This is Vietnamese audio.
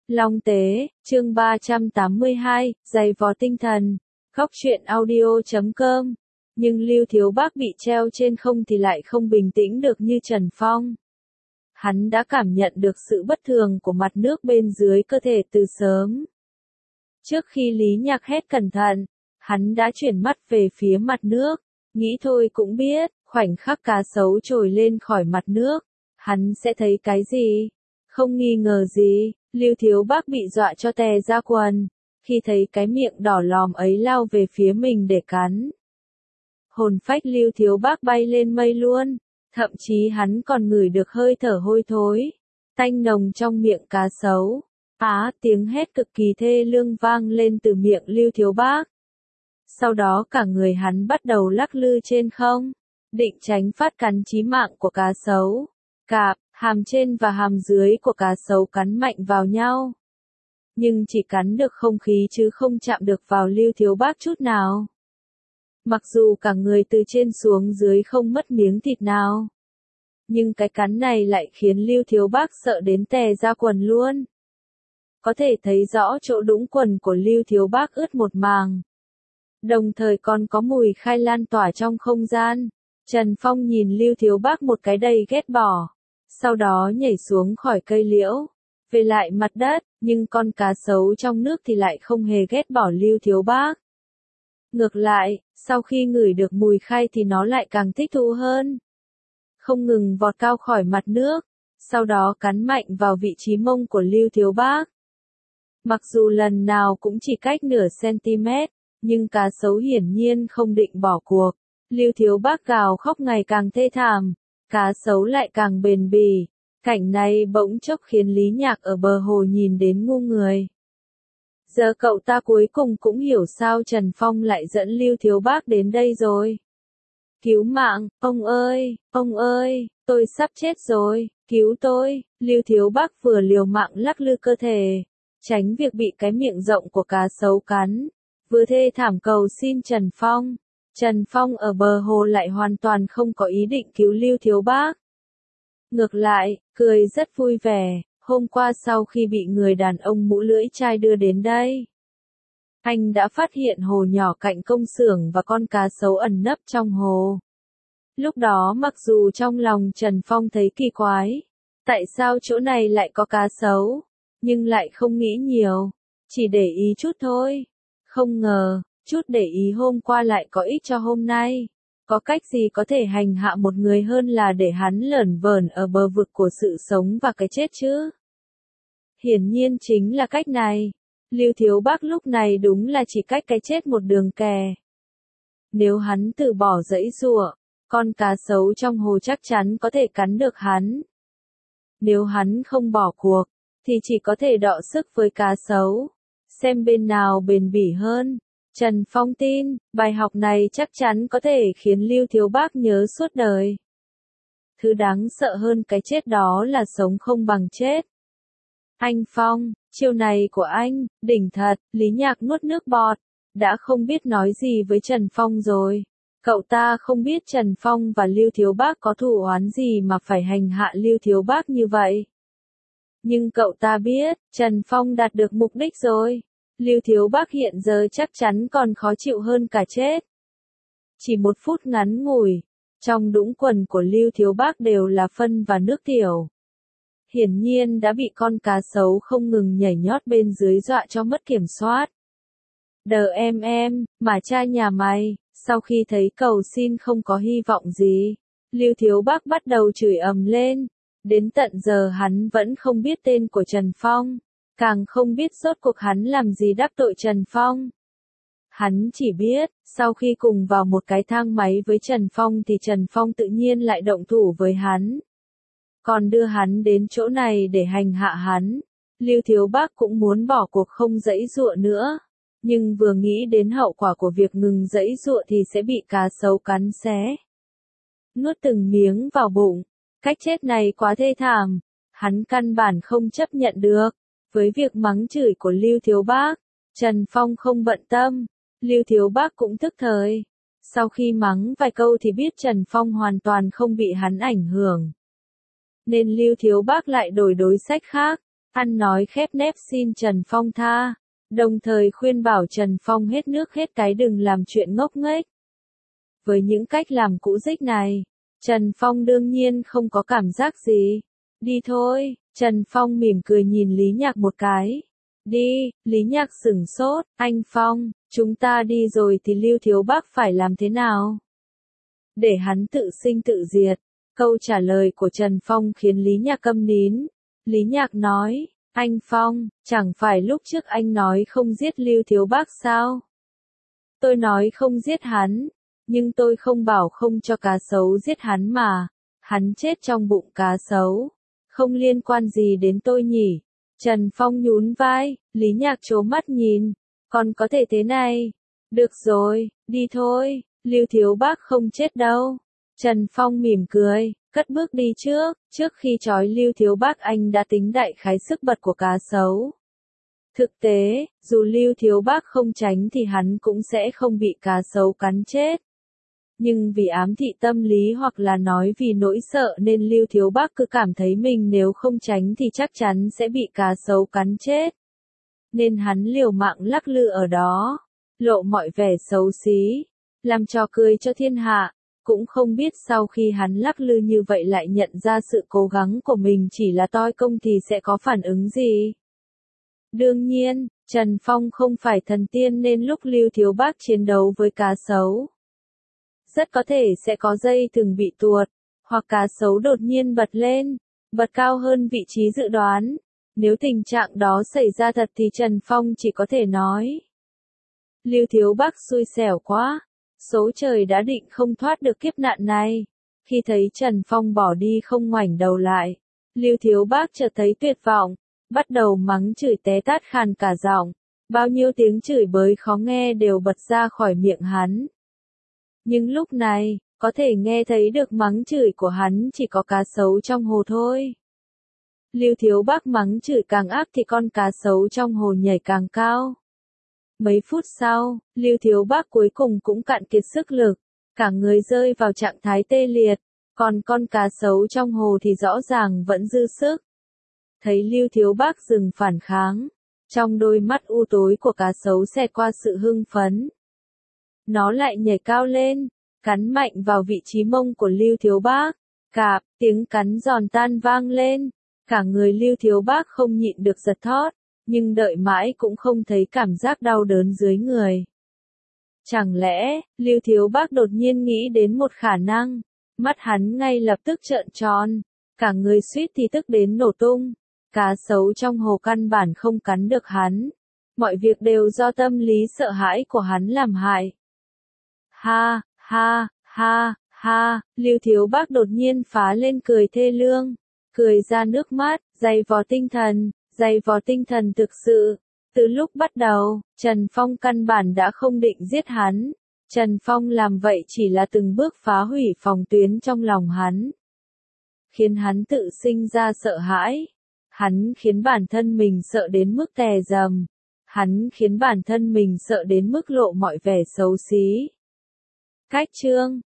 Long Tế, chương 382, giày vò tinh thần, Góc truyện audio.com. Nhưng Lưu Thiếu Bác bị treo trên không thì lại không bình tĩnh được như Trần Phong. Hắn đã cảm nhận được sự bất thường của mặt nước bên dưới cơ thể từ sớm. Trước khi Lý Nhạc hét cẩn thận, hắn đã chuyển mắt về phía mặt nước, nghĩ thôi cũng biết, khoảnh khắc cá sấu trồi lên khỏi mặt nước, hắn sẽ thấy cái gì? Không nghi ngờ gì, Lưu Thiếu Bác bị dọa cho tè ra quần, khi thấy cái miệng đỏ lòm ấy lao về phía mình để cắn. Hồn phách Lưu Thiếu Bác bay lên mây luôn, thậm chí hắn còn ngửi được hơi thở hôi thối, tanh nồng trong miệng cá sấu. Tiếng hét cực kỳ thê lương vang lên từ miệng Lưu Thiếu Bác. Sau đó cả người hắn bắt đầu lắc lư trên không, định tránh phát cắn chí mạng của cá sấu. Cạp, hàm trên và hàm dưới của cá sấu cắn mạnh vào nhau. Nhưng chỉ cắn được không khí chứ không chạm được vào Lưu Thiếu Bác chút nào. Mặc dù cả người từ trên xuống dưới không mất miếng thịt nào, nhưng cái cắn này lại khiến Lưu Thiếu Bác sợ đến tè ra quần luôn. Có thể thấy rõ chỗ đũng quần của Lưu Thiếu Bác ướt một màng. Đồng thời còn có mùi khai lan tỏa trong không gian. Trần Phong nhìn Lưu Thiếu Bác một cái đầy ghét bỏ. Sau đó nhảy xuống khỏi cây liễu, về lại mặt đất, nhưng con cá sấu trong nước thì lại không hề ghét bỏ Lưu Thiếu Bác. Ngược lại, sau khi ngửi được mùi khai thì nó lại càng thích thú hơn. Không ngừng vọt cao khỏi mặt nước, sau đó cắn mạnh vào vị trí mông của Lưu Thiếu Bác. Mặc dù lần nào cũng chỉ cách nửa cm, nhưng cá sấu hiển nhiên không định bỏ cuộc. Lưu Thiếu Bác gào khóc ngày càng thê thảm, cá sấu lại càng bền bỉ. Cảnh này bỗng chốc khiến Lý Nhạc ở bờ hồ nhìn đến ngu người. Giờ cậu ta cuối cùng cũng hiểu sao Trần Phong lại dẫn Lưu Thiếu Bác đến đây rồi. Cứu mạng, ông ơi, tôi sắp chết rồi, cứu tôi. Lưu Thiếu Bác vừa liều mạng lắc lư cơ thể, tránh việc bị cái miệng rộng của cá sấu cắn, vừa thê thảm cầu xin Trần Phong. Trần Phong ở bờ hồ lại hoàn toàn không có ý định cứu Lưu Thiếu Bác. Ngược lại, cười rất vui vẻ, hôm qua sau khi bị người đàn ông mũ lưỡi chai đưa đến đây, anh đã phát hiện hồ nhỏ cạnh công xưởng và con cá sấu ẩn nấp trong hồ. Lúc đó mặc dù trong lòng Trần Phong thấy kỳ quái, tại sao chỗ này lại có cá sấu, nhưng lại không nghĩ nhiều, chỉ để ý chút thôi. Không ngờ, chút để ý hôm qua lại có ích cho hôm nay. Có cách gì có thể hành hạ một người hơn là để hắn lởn vởn ở bờ vực của sự sống và cái chết chứ? Hiển nhiên chính là cách này. Lưu Thiếu Bác lúc này đúng là chỉ cách cái chết một đường kè. Nếu hắn từ bỏ giãy giụa, con cá sấu trong hồ chắc chắn có thể cắn được hắn. Nếu hắn không bỏ cuộc, thì chỉ có thể đọ sức với cá sấu, xem bên nào bền bỉ hơn. Trần Phong tin, bài học này chắc chắn có thể khiến Lưu Thiếu Bác nhớ suốt đời. Thứ đáng sợ hơn cái chết đó là sống không bằng chết. Anh Phong, chiêu này của anh, đỉnh thật. Lý Nhạc nuốt nước bọt, đã không biết nói gì với Trần Phong rồi. Cậu ta không biết Trần Phong và Lưu Thiếu Bác có thù oán gì mà phải hành hạ Lưu Thiếu Bác như vậy. Nhưng cậu ta biết, Trần Phong đạt được mục đích rồi. Lưu Thiếu Bác hiện giờ chắc chắn còn khó chịu hơn cả chết. Chỉ một phút ngắn ngủi, trong đũng quần của Lưu Thiếu Bác đều là phân và nước tiểu. Hiển nhiên đã bị con cá sấu không ngừng nhảy nhót bên dưới dọa cho mất kiểm soát. Mà cha nhà mày, sau khi thấy cầu xin không có hy vọng gì, Lưu Thiếu Bác bắt đầu chửi ầm lên. Đến tận giờ hắn vẫn không biết tên của Trần Phong, càng không biết rốt cuộc hắn làm gì đắc tội Trần Phong. Hắn chỉ biết, sau khi cùng vào một cái thang máy với Trần Phong thì Trần Phong tự nhiên lại động thủ với hắn. Còn đưa hắn đến chỗ này để hành hạ hắn. Lưu Thiếu Bác cũng muốn bỏ cuộc không giãy giụa nữa. Nhưng vừa nghĩ đến hậu quả của việc ngừng giãy giụa thì sẽ bị cá sấu cắn xé. Nuốt từng miếng vào bụng. Cách chết này quá thê thảm. Hắn căn bản không chấp nhận được. Với việc mắng chửi của Lưu Thiếu Bác, Trần Phong không bận tâm. Lưu Thiếu Bác cũng tức thời. Sau khi mắng vài câu thì biết Trần Phong hoàn toàn không bị hắn ảnh hưởng. Nên Lưu Thiếu Bác lại đổi đối sách khác. ăn nói khép nép xin Trần Phong tha, đồng thời khuyên bảo Trần Phong hết nước hết cái đừng làm chuyện ngốc nghếch. Với những cách làm cũ dích này, Trần Phong đương nhiên không có cảm giác gì. Đi thôi, Trần Phong mỉm cười nhìn Lý Nhạc một cái. Đi, Lý Nhạc sửng sốt, anh Phong, chúng ta đi rồi thì Lưu Thiếu Bác phải làm thế nào? Để hắn tự sinh tự diệt. Câu trả lời của Trần Phong khiến Lý Nhạc câm nín. Lý Nhạc nói, anh Phong, chẳng phải lúc trước anh nói không giết Lưu Thiếu Bác sao? Tôi nói không giết hắn, nhưng tôi không bảo không cho cá sấu giết hắn mà. Hắn chết trong bụng cá sấu, không liên quan gì đến tôi nhỉ? Trần Phong nhún vai, Lý Nhạc trố mắt nhìn, còn có thể thế này. Được rồi, đi thôi, Lưu Thiếu Bác không chết đâu. Trần Phong mỉm cười, cất bước đi trước khi trói Lưu Thiếu Bác anh đã tính đại khái sức bật của cá sấu. Thực tế, dù Lưu Thiếu Bác không tránh thì hắn cũng sẽ không bị cá sấu cắn chết. Nhưng vì ám thị tâm lý hoặc là nói vì nỗi sợ nên Lưu Thiếu Bác cứ cảm thấy mình nếu không tránh thì chắc chắn sẽ bị cá sấu cắn chết. Nên hắn liều mạng lắc lư ở đó, lộ mọi vẻ xấu xí, làm trò cười cho thiên hạ. Cũng không biết sau khi hắn lắc lư như vậy lại nhận ra sự cố gắng của mình chỉ là toi công thì sẽ có phản ứng gì. Đương nhiên, Trần Phong không phải thần tiên nên lúc Lưu Thiếu Bác chiến đấu với cá sấu, rất có thể sẽ có dây thừng bị tuột, hoặc cá sấu đột nhiên bật lên, bật cao hơn vị trí dự đoán. Nếu tình trạng đó xảy ra thật thì Trần Phong chỉ có thể nói, Lưu Thiếu Bác xui xẻo quá, số trời đã định không thoát được kiếp nạn này. Khi thấy Trần Phong bỏ đi không ngoảnh đầu lại, Lưu Thiếu Bác chợt thấy tuyệt vọng, bắt đầu mắng chửi té tát khàn cả giọng, bao nhiêu tiếng chửi bới khó nghe đều bật ra khỏi miệng hắn. Nhưng lúc này, có thể nghe thấy được mắng chửi của hắn chỉ có cá sấu trong hồ thôi. Lưu Thiếu Bác mắng chửi càng ác thì con cá sấu trong hồ nhảy càng cao. Mấy phút sau, Lưu Thiếu Bác cuối cùng cũng cạn kiệt sức lực, cả người rơi vào trạng thái tê liệt, còn con cá sấu trong hồ thì rõ ràng vẫn dư sức. Thấy Lưu Thiếu Bác dừng phản kháng, trong đôi mắt u tối của cá sấu xẹt qua sự hưng phấn. Nó lại nhảy cao lên, cắn mạnh vào vị trí mông của Lưu Thiếu Bác. Cạp, tiếng cắn giòn tan vang lên, cả người Lưu Thiếu Bác không nhịn được giật thót, nhưng đợi mãi cũng không thấy cảm giác đau đớn dưới người. Chẳng lẽ, Lưu Thiếu Bác đột nhiên nghĩ đến một khả năng, mắt hắn ngay lập tức trợn tròn, cả người suýt thì tức đến nổ tung. Cá sấu trong hồ căn bản không cắn được hắn, mọi việc đều do tâm lý sợ hãi của hắn làm hại. Ha, ha, ha, ha, Lưu Thiếu Bác đột nhiên phá lên cười thê lương, cười ra nước mắt, dày vò tinh thần thực sự. Từ lúc bắt đầu, Trần Phong căn bản đã không định giết hắn. Trần Phong làm vậy chỉ là từng bước phá hủy phòng tuyến trong lòng hắn, khiến hắn tự sinh ra sợ hãi. Hắn khiến bản thân mình sợ đến mức tè rầm. Hắn khiến bản thân mình sợ đến mức lộ mọi vẻ xấu xí. Cách chương